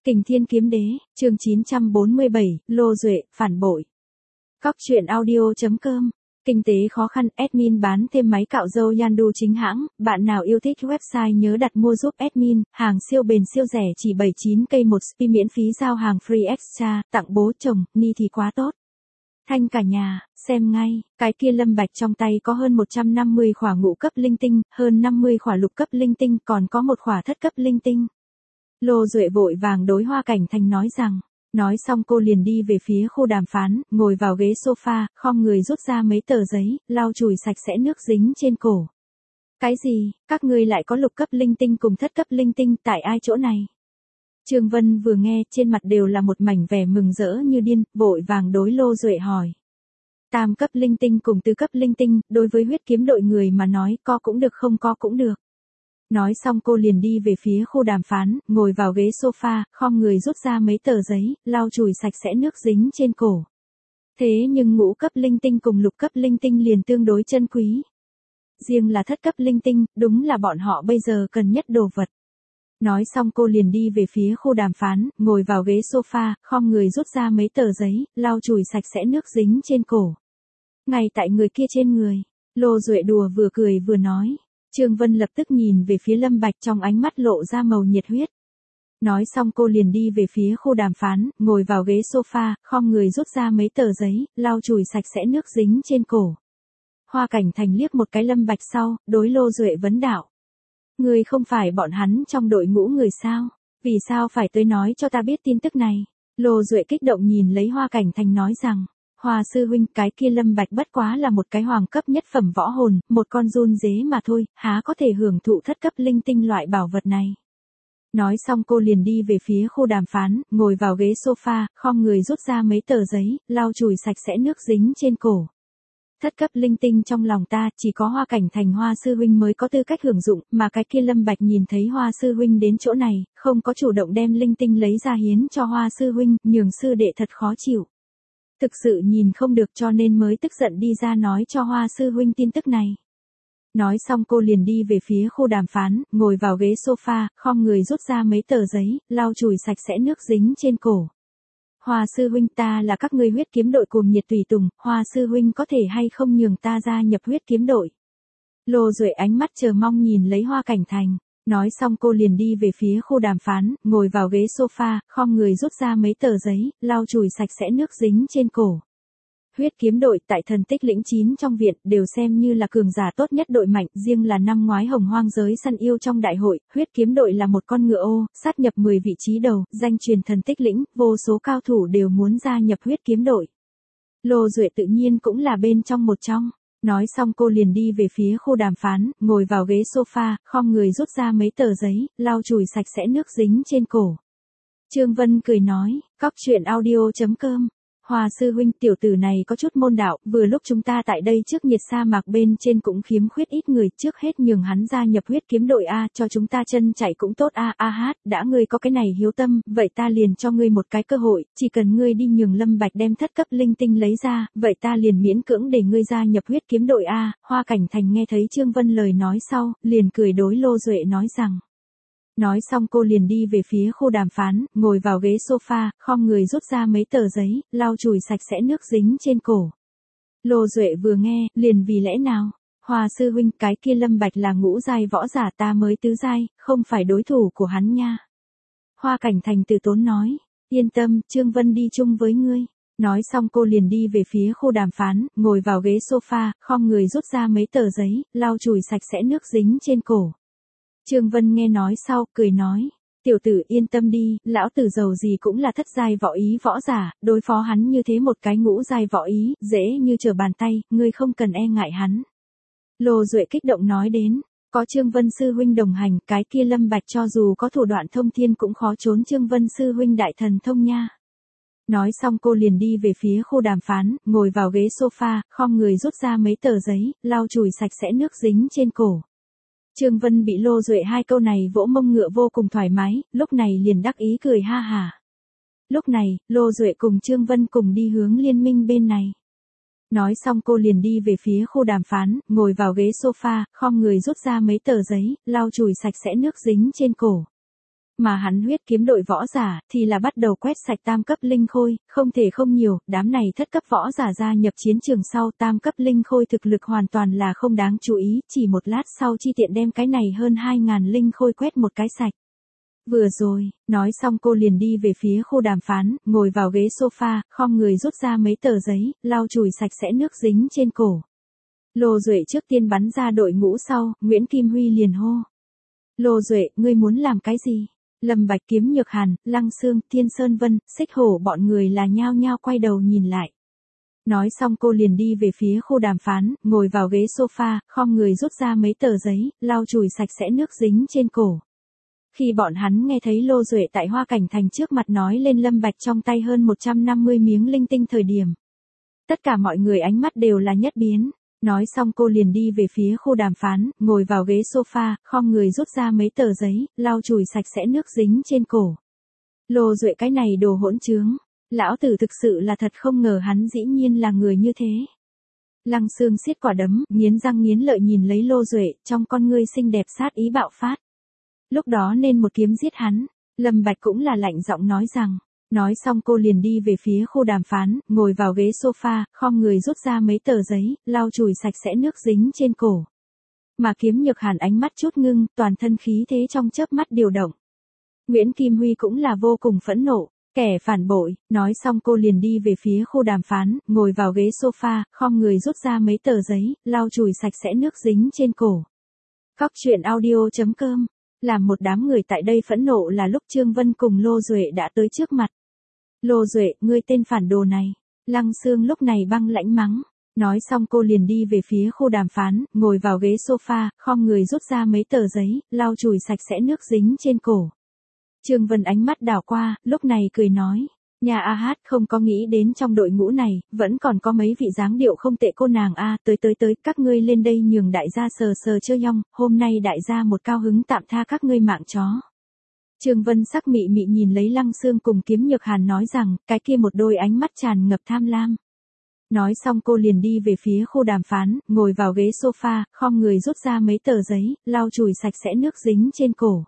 Kình Thiên Kiếm Đế, chương 947, Lô Duệ, phản bội. Cóc truyện audio.com. Kinh tế khó khăn, admin bán thêm máy cạo râu Yandu chính hãng, bạn nào yêu thích website nhớ đặt mua giúp admin, hàng siêu bền siêu rẻ chỉ 79k một spi miễn phí giao hàng free extra, tặng bố chồng, ni thì quá tốt. Thanh cả nhà, xem ngay, cái kia Lâm Bạch trong tay có hơn 150 khỏa ngũ cấp linh tinh, hơn 50 khỏa lục cấp linh tinh, còn có một khỏa thất cấp linh tinh. Lô Duệ vội vàng đối Hoa Cảnh Thành nói rằng, nói xong cô liền đi về phía khu đàm phán, ngồi vào ghế sofa, khom người rút ra mấy tờ giấy, lau chùi sạch sẽ nước dính trên cổ. Cái gì, các ngươi lại có lục cấp linh tinh cùng thất cấp linh tinh, tại ai chỗ này? Trương Vân vừa nghe, trên mặt đều là một mảnh vẻ mừng rỡ như điên, vội vàng đối Lô Duệ hỏi. Tam cấp linh tinh cùng tứ cấp linh tinh, đối với huyết kiếm đội người mà nói, co cũng được không co cũng được. Nói xong cô liền đi về phía khu đàm phán, ngồi vào ghế sofa, khom người rút ra mấy tờ giấy, lau chùi sạch sẽ nước dính trên cổ. Thế nhưng ngũ cấp linh tinh cùng lục cấp linh tinh liền tương đối chân quý. Riêng là thất cấp linh tinh, đúng là bọn họ bây giờ cần nhất đồ vật. Nói xong cô liền đi về phía khu đàm phán, ngồi vào ghế sofa, khom người rút ra mấy tờ giấy, lau chùi sạch sẽ nước dính trên cổ. Ngay tại người kia trên người, Lô Duệ đùa vừa cười vừa nói. Trương Vân lập tức nhìn về phía Lâm Bạch trong ánh mắt lộ ra màu nhiệt huyết. Nói xong cô liền đi về phía khu đàm phán, ngồi vào ghế sofa, khom người rút ra mấy tờ giấy, lau chùi sạch sẽ nước dính trên cổ. Hoa Cảnh Thành liếc một cái Lâm Bạch sau, đối Lô Duệ vấn đạo. Người không phải bọn hắn trong đội ngũ người sao? Vì sao phải tới nói cho ta biết tin tức này? Lô Duệ kích động nhìn lấy Hoa Cảnh Thành nói rằng. Hoa sư huynh, cái kia Lâm Bạch bất quá là một cái hoàng cấp nhất phẩm võ hồn, một con run dế mà thôi, há có thể hưởng thụ thất cấp linh tinh loại bảo vật này. Nói xong cô liền đi về phía khu đàm phán, ngồi vào ghế sofa, khom người rút ra mấy tờ giấy, lau chùi sạch sẽ nước dính trên cổ. Thất cấp linh tinh trong lòng ta, chỉ có Hoa Cảnh Thành Hoa sư huynh mới có tư cách hưởng dụng, mà cái kia Lâm Bạch nhìn thấy Hoa sư huynh đến chỗ này, không có chủ động đem linh tinh lấy ra hiến cho Hoa sư huynh, nhường sư đệ thật khó chịu. Thực sự nhìn không được cho nên mới tức giận đi ra nói cho Hoa sư huynh tin tức này. Nói xong cô liền đi về phía khu đàm phán, ngồi vào ghế sofa, khom người rút ra mấy tờ giấy, lau chùi sạch sẽ nước dính trên cổ. Hoa sư huynh, ta là các ngươi huyết kiếm đội cuồng nhiệt tùy tùng, Hoa sư huynh có thể hay không nhường ta gia nhập huyết kiếm đội. Lô Duệ ánh mắt chờ mong nhìn lấy Hoa Cảnh Thành. Nói xong cô liền đi về phía khu đàm phán, ngồi vào ghế sofa, khom người rút ra mấy tờ giấy, lau chùi sạch sẽ nước dính trên cổ. Huyết kiếm đội tại thần tích lĩnh 9 trong viện đều xem như là cường giả tốt nhất đội mạnh, riêng là năm ngoái hồng hoang giới săn yêu trong đại hội, huyết kiếm đội là một con ngựa ô, sát nhập 10 vị trí đầu, danh truyền thần tích lĩnh, vô số cao thủ đều muốn gia nhập huyết kiếm đội. Lô Duệ tự nhiên cũng là bên trong một trong. Nói xong cô liền đi về phía khu đàm phán, ngồi vào ghế sofa, khom người rút ra mấy tờ giấy, lau chùi sạch sẽ nước dính trên cổ. Trương Vân cười nói, cóc truyện audio.com. Hoa sư huynh, tiểu tử này có chút môn đạo, vừa lúc chúng ta tại đây trước nhiệt sa mạc bên trên cũng khiếm khuyết ít người, trước hết nhường hắn gia nhập huyết kiếm đội A, cho chúng ta chân chạy cũng tốt A. Đã ngươi có cái này hiếu tâm, vậy ta liền cho ngươi một cái cơ hội, chỉ cần ngươi đi nhường Lâm Bạch đem thất cấp linh tinh lấy ra, vậy ta liền miễn cưỡng để ngươi gia nhập huyết kiếm đội A. Hoa Cảnh Thành nghe thấy Trương Vân lời nói sau, liền cười đối Lô Duệ nói rằng. Nói xong cô liền đi về phía khu đàm phán, ngồi vào ghế sofa, khom người rút ra mấy tờ giấy, lau chùi sạch sẽ nước dính trên cổ. Lô Duệ vừa nghe, liền vì lẽ nào? Hoa sư huynh, cái kia Lâm Bạch là ngũ giai võ giả, ta mới tứ giai, không phải đối thủ của hắn nha. Hoa Cảnh Thành từ tốn nói, yên tâm, Trương Vân đi chung với ngươi. Nói xong cô liền đi về phía khu đàm phán, ngồi vào ghế sofa, khom người rút ra mấy tờ giấy, lau chùi sạch sẽ nước dính trên cổ. Trương Vân nghe nói sau, cười nói, tiểu tử yên tâm đi, lão tử giàu gì cũng là thất giai võ ý võ giả, đối phó hắn như thế một cái ngũ giai võ ý, dễ như trở bàn tay, ngươi không cần e ngại hắn. Lô Duệ kích động nói đến, có Trương Vân sư huynh đồng hành, cái kia Lâm Bạch cho dù có thủ đoạn thông thiên cũng khó trốn Trương Vân sư huynh đại thần thông nha. Nói xong cô liền đi về phía khu đàm phán, ngồi vào ghế sofa, khom người rút ra mấy tờ giấy, lau chùi sạch sẽ nước dính trên cổ. Trương Vân bị Lô Duệ hai câu này vỗ mông ngựa vô cùng thoải mái, lúc này liền đắc ý cười ha hả. Lúc này, Lô Duệ cùng Trương Vân cùng đi hướng liên minh bên này. Nói xong cô liền đi về phía khu đàm phán, ngồi vào ghế sofa, khom người rút ra mấy tờ giấy, lau chùi sạch sẽ nước dính trên cổ. Mà hắn huyết kiếm đội võ giả thì là bắt đầu quét sạch tam cấp linh khôi, không thể không nhiều, đám này thất cấp võ giả gia nhập chiến trường sau tam cấp linh khôi thực lực hoàn toàn là không đáng chú ý, chỉ một lát sau chi tiện đem cái này hơn 2.000 linh khôi quét một cái sạch. Vừa rồi, nói xong cô liền đi về phía khu đàm phán, ngồi vào ghế sofa, khom người rút ra mấy tờ giấy, lau chùi sạch sẽ nước dính trên cổ. Lô Duệ trước tiên bắn ra đội ngũ sau, Nguyễn Kim Huy liền hô. Lô Duệ, ngươi muốn làm cái gì? Lâm Bạch, Kiếm Nhược Hàn, Lăng Xương, Thiên Sơn Vân, Xích Hổ bọn người là nhao nhao quay đầu nhìn lại. Nói xong cô liền đi về phía khu đàm phán, ngồi vào ghế sofa, khom người rút ra mấy tờ giấy, lau chùi sạch sẽ nước dính trên cổ. Khi bọn hắn nghe thấy Lô Duệ tại Hoa Cảnh Thành trước mặt nói lên Lâm Bạch trong tay hơn 150 miếng linh tinh thời điểm. Tất cả mọi người ánh mắt đều là nhất biến. Nói xong cô liền đi về phía khu đàm phán, ngồi vào ghế sofa, khom người rút ra mấy tờ giấy, lau chùi sạch sẽ nước dính trên cổ. Lô Duệ cái này đồ hỗn trướng. Lão tử thực sự là thật không ngờ hắn dĩ nhiên là người như thế. Lăng Xương siết quả đấm, nghiến răng nghiến lợi nhìn lấy Lô Duệ, trong con ngươi xinh đẹp sát ý bạo phát. Lúc đó nên một kiếm giết hắn. Lâm Bạch cũng là lạnh giọng nói rằng. Nói xong cô liền đi về phía khu đàm phán, ngồi vào ghế sofa, khom người rút ra mấy tờ giấy, lau chùi sạch sẽ nước dính trên cổ. Mà Kiếm Nhược Hàn ánh mắt chút ngưng, toàn thân khí thế trong chớp mắt điều động. Nguyễn Kim Huy cũng là vô cùng phẫn nộ, kẻ phản bội. Nói xong cô liền đi về phía khu đàm phán, ngồi vào ghế sofa, khom người rút ra mấy tờ giấy, lau chùi sạch sẽ nước dính trên cổ. Cóc truyện audio.com. Làm một đám người tại đây phẫn nộ là lúc Trương Vân cùng Lô Duệ đã tới trước mặt. Lô Duệ, ngươi tên phản đồ này. Lăng Xương lúc này băng lãnh mắng. Nói xong cô liền đi về phía khu đàm phán, ngồi vào ghế sofa, khom người rút ra mấy tờ giấy, lau chùi sạch sẽ nước dính trên cổ. Trương Vân ánh mắt đảo qua, lúc này cười nói. Nhà A Hát không có nghĩ đến trong đội ngũ này, vẫn còn có mấy vị dáng điệu không tệ cô nàng A, tới, các ngươi lên đây nhường đại gia sờ sờ chơ nhong, hôm nay đại gia một cao hứng tạm tha các ngươi mạng chó. Trương Vân sắc mị mị nhìn lấy Lăng Xương cùng Kiếm Nhược Hàn nói rằng, cái kia một đôi ánh mắt tràn ngập tham lam. Nói xong cô liền đi về phía khu đàm phán, ngồi vào ghế sofa, khom người rút ra mấy tờ giấy, lau chùi sạch sẽ nước dính trên cổ.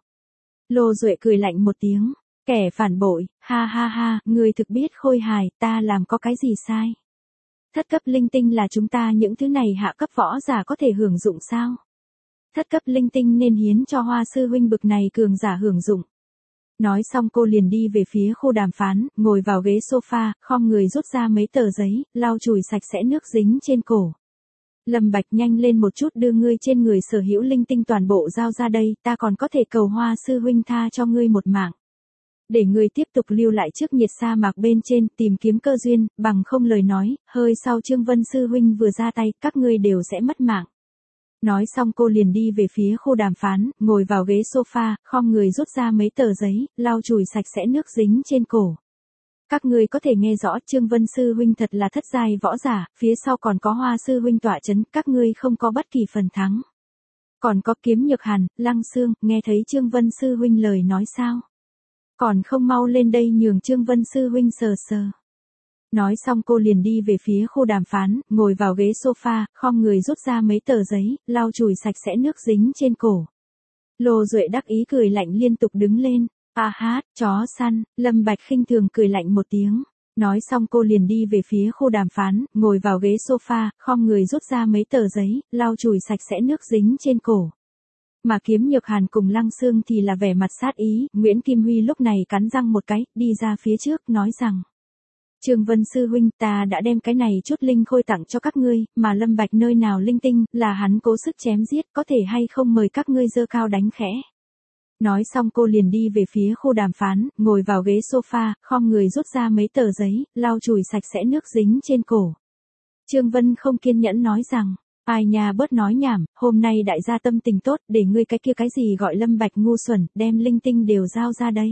Lô Duệ cười lạnh một tiếng. Kẻ phản bội, ha ha ha, ngươi thực biết khôi hài, ta làm có cái gì sai. Thất cấp linh tinh là chúng ta những thứ này hạ cấp võ giả có thể hưởng dụng sao? Thất cấp linh tinh nên hiến cho Hoa sư huynh bực này cường giả hưởng dụng. Nói xong cô liền đi về phía khu đàm phán, ngồi vào ghế sofa, khom người rút ra mấy tờ giấy, lau chùi sạch sẽ nước dính trên cổ. Lâm Bạch, nhanh lên một chút, đưa ngươi trên người sở hữu linh tinh toàn bộ giao ra đây, ta còn có thể cầu Hoa sư huynh tha cho ngươi một mạng. Để ngươi tiếp tục lưu lại trước nhiệt sa mạc bên trên, tìm kiếm cơ duyên, bằng không lời nói, hơi sau Trương Vân sư huynh vừa ra tay, các ngươi đều sẽ mất mạng. Nói xong cô liền đi về phía khu đàm phán, ngồi vào ghế sofa, khom người rút ra mấy tờ giấy, lau chùi sạch sẽ nước dính trên cổ. Các ngươi có thể nghe rõ, Trương Vân sư huynh thật là thất giai võ giả, phía sau còn có Hoa sư huynh tọa chấn, các ngươi không có bất kỳ phần thắng. Còn có Kiếm Nhược Hàn, Lăng Xương, nghe thấy Trương Vân sư huynh lời nói sao? Còn không mau lên đây nhường Trương Vân sư huynh sờ sờ. Nói xong cô liền đi về phía khu đàm phán, ngồi vào ghế sofa, khom người rút ra mấy tờ giấy, lau chùi sạch sẽ nước dính trên cổ. Lô Duệ đắc ý cười lạnh liên tục đứng lên. A Hát, chó săn. Lâm Bạch khinh thường cười lạnh một tiếng. Nói xong cô liền đi về phía khu đàm phán, ngồi vào ghế sofa, khom người rút ra mấy tờ giấy, lau chùi sạch sẽ nước dính trên cổ. Mà Kiếm Nhược Hàn cùng Lăng Xương thì là vẻ mặt sát ý, Nguyễn Kim Huy lúc này cắn răng một cái, đi ra phía trước, nói rằng. Trương Vân sư huynh, ta đã đem cái này chút linh khôi tặng cho các ngươi, mà Lâm Bạch nơi nào linh tinh, là hắn cố sức chém giết, có thể hay không mời các ngươi giơ cao đánh khẽ. Nói xong cô liền đi về phía khu đàm phán, ngồi vào ghế sofa, khom người rút ra mấy tờ giấy, lau chùi sạch sẽ nước dính trên cổ. Trương Vân không kiên nhẫn nói rằng. Ai nha, bớt nói nhảm, hôm nay đại gia tâm tình tốt, để ngươi cái kia cái gì gọi Lâm Bạch ngu xuẩn, đem linh tinh đều giao ra đây.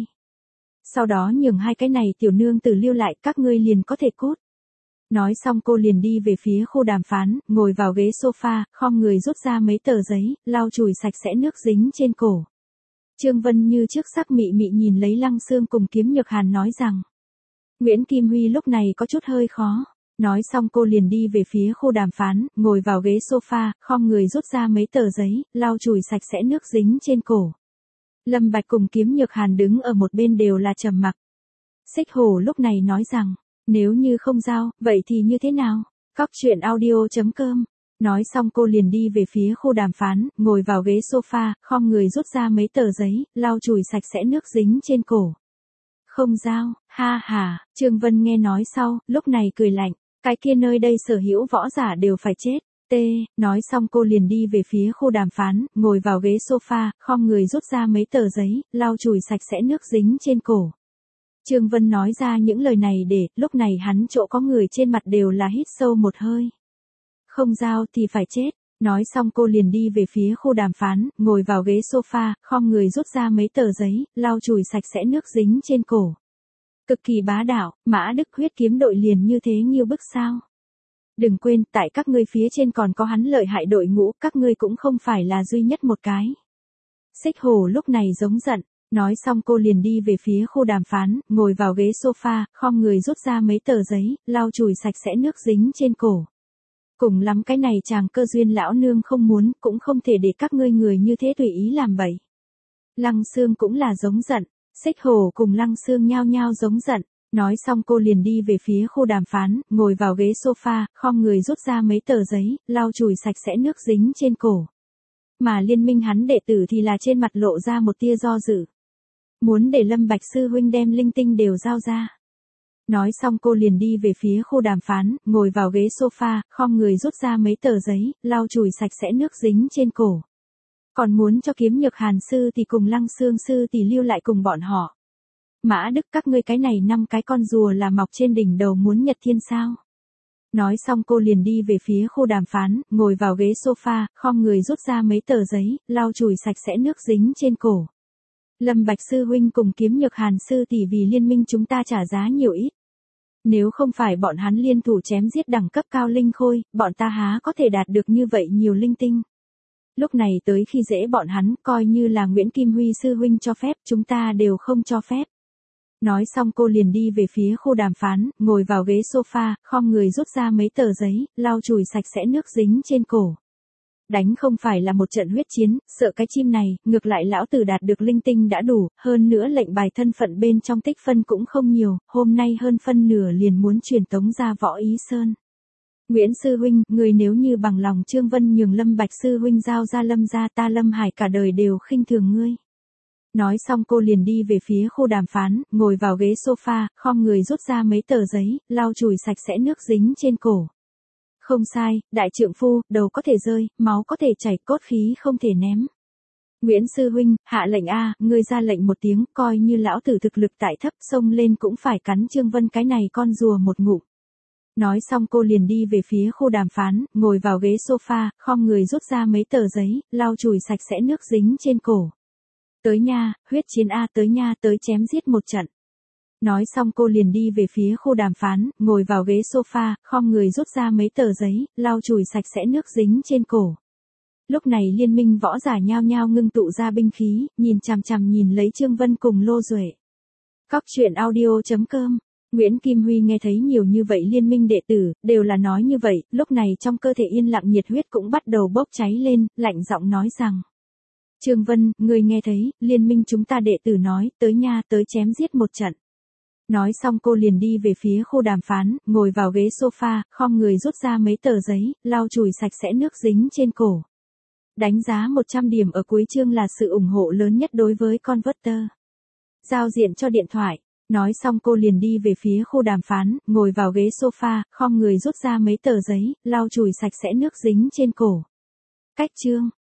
Sau đó nhường hai cái này tiểu nương tử lưu lại, các ngươi liền có thể cút. Nói xong cô liền đi về phía khu đàm phán, ngồi vào ghế sofa, khom người rút ra mấy tờ giấy, lau chùi sạch sẽ nước dính trên cổ. Trương Vân như trước sắc mị mị nhìn lấy Lăng Xương cùng Kiếm Nhược Hàn nói rằng. Nguyễn Kim Huy lúc này có chút hơi khó. Nói xong cô liền đi về phía khu đàm phán, ngồi vào ghế sofa, khom người rút ra mấy tờ giấy, lau chùi sạch sẽ nước dính trên cổ. Lâm Bạch cùng Kiếm Nhược Hàn đứng ở một bên đều là trầm mặc. Xích Hổ lúc này nói rằng, nếu như không giao, vậy thì như thế nào? Cóc truyện audio.com. Nói xong cô liền đi về phía khu đàm phán, ngồi vào ghế sofa, khom người rút ra mấy tờ giấy, lau chùi sạch sẽ nước dính trên cổ. Không giao, ha ha, Trương Vân nghe nói sau, lúc này cười lạnh, cái kia nơi đây sở hữu võ giả đều phải chết. Nói xong cô liền đi về phía khu đàm phán, ngồi vào ghế sofa, khom người rút ra mấy tờ giấy, lau chùi sạch sẽ nước dính trên cổ. Trương Vân nói ra những lời này để, lúc này hắn chỗ có người trên mặt đều là hít sâu một hơi. Không giao thì phải chết. Nói xong cô liền đi về phía khu đàm phán, ngồi vào ghế sofa, khom người rút ra mấy tờ giấy, lau chùi sạch sẽ nước dính trên cổ. Cực kỳ bá đạo, Mã Đức huyết kiếm đội liền như thế nghiêu bức sao? Đừng quên, tại các ngươi phía trên còn có hắn lợi hại đội ngũ, các ngươi cũng không phải là duy nhất một cái. Xích Hổ lúc này giống giận. Nói xong cô liền đi về phía khu đàm phán, ngồi vào ghế sofa, khom người rút ra mấy tờ giấy, lau chùi sạch sẽ nước dính trên cổ. Cùng lắm cái này chàng cơ duyên lão nương không muốn, cũng không thể để các ngươi người như thế tùy ý làm bậy. Lăng Xương cũng là giống giận, Xích Hổ cùng Lăng Xương nhao nhao giống giận. Nói xong cô liền đi về phía khu đàm phán, ngồi vào ghế sofa, khom người rút ra mấy tờ giấy, lau chùi sạch sẽ nước dính trên cổ. Mà liên minh hắn đệ tử thì là trên mặt lộ ra một tia do dự. Muốn để Lâm Bạch sư huynh đem linh tinh đều giao ra. Nói xong cô liền đi về phía khu đàm phán, ngồi vào ghế sofa, khom người rút ra mấy tờ giấy, lau chùi sạch sẽ nước dính trên cổ. Còn muốn cho Kiếm Nhược Hàn sư thì cùng Lăng Xương sư thì lưu lại cùng bọn họ. Mã Đức các ngươi cái này 5 cái con rùa là mọc trên đỉnh đầu muốn nhật thiên sao? Nói xong cô liền đi về phía khu đàm phán, ngồi vào ghế sofa, khom người rút ra mấy tờ giấy, lau chùi sạch sẽ nước dính trên cổ. Lâm Bạch sư huynh cùng Kiếm Nhược Hàn sư tỷ vì liên minh chúng ta trả giá nhiều ít. Nếu không phải bọn hắn liên thủ chém giết đẳng cấp cao linh khôi, bọn ta há có thể đạt được như vậy nhiều linh tinh. Lúc này tới khi dễ bọn hắn, coi như là Nguyễn Kim Huy sư huynh cho phép, chúng ta đều không cho phép. Nói xong cô liền đi về phía khu đàm phán, ngồi vào ghế sofa, khom người rút ra mấy tờ giấy, lau chùi sạch sẽ nước dính trên cổ. Đánh không phải là một trận huyết chiến, sợ cái chim này, ngược lại lão tử đạt được linh tinh đã đủ, hơn nữa lệnh bài thân phận bên trong tích phân cũng không nhiều, hôm nay hơn phân nửa liền muốn truyền tống ra Võ Ý Sơn. Nguyễn sư huynh, người nếu như bằng lòng Trương Vân nhường Lâm Bạch sư huynh giao ra Lâm gia, ta Lâm Hải cả đời đều khinh thường ngươi. Nói xong cô liền đi về phía khu đàm phán, ngồi vào ghế sofa, khom người rút ra mấy tờ giấy, lau chùi sạch sẽ nước dính trên cổ. Không sai, đại trượng phu, đầu có thể rơi, máu có thể chảy, cốt khí không thể ném. Nguyễn sư huynh, hạ lệnh a, ngươi ra lệnh một tiếng, coi như lão tử thực lực tại thấp, xông lên cũng phải cắn Trương Vân cái này con rùa một ngụm. Nói xong cô liền đi về phía khu đàm phán, ngồi vào ghế sofa, khom người rút ra mấy tờ giấy, lau chùi sạch sẽ nước dính trên cổ. Tới nha, huyết chiến a, tới nha, tới chém giết một trận. Nói xong cô liền đi về phía khu đàm phán, ngồi vào ghế sofa, khom người rút ra mấy tờ giấy, lau chùi sạch sẽ nước dính trên cổ. Lúc này liên minh võ giả nhao nhao ngưng tụ ra binh khí, nhìn chằm chằm nhìn lấy Trương Vân cùng Lô Duệ. Cóc truyện audio.com. Nguyễn Kim Huy nghe thấy nhiều như vậy liên minh đệ tử, đều là nói như vậy, lúc này trong cơ thể yên lặng nhiệt huyết cũng bắt đầu bốc cháy lên, lạnh giọng nói rằng. Trương Vân, người nghe thấy, liên minh chúng ta đệ tử nói, tới nha, tới chém giết một trận. Nói xong cô liền đi về phía khu đàm phán, ngồi vào ghế sofa, khom người rút ra mấy tờ giấy, lau chùi sạch sẽ nước dính trên cổ. Đánh giá 100 điểm ở cuối chương là sự ủng hộ lớn nhất đối với Converter. Giao diện cho điện thoại. Nói xong cô liền đi về phía khu đàm phán, ngồi vào ghế sofa, khom người rút ra mấy tờ giấy, lau chùi sạch sẽ nước dính trên cổ. Cách chương.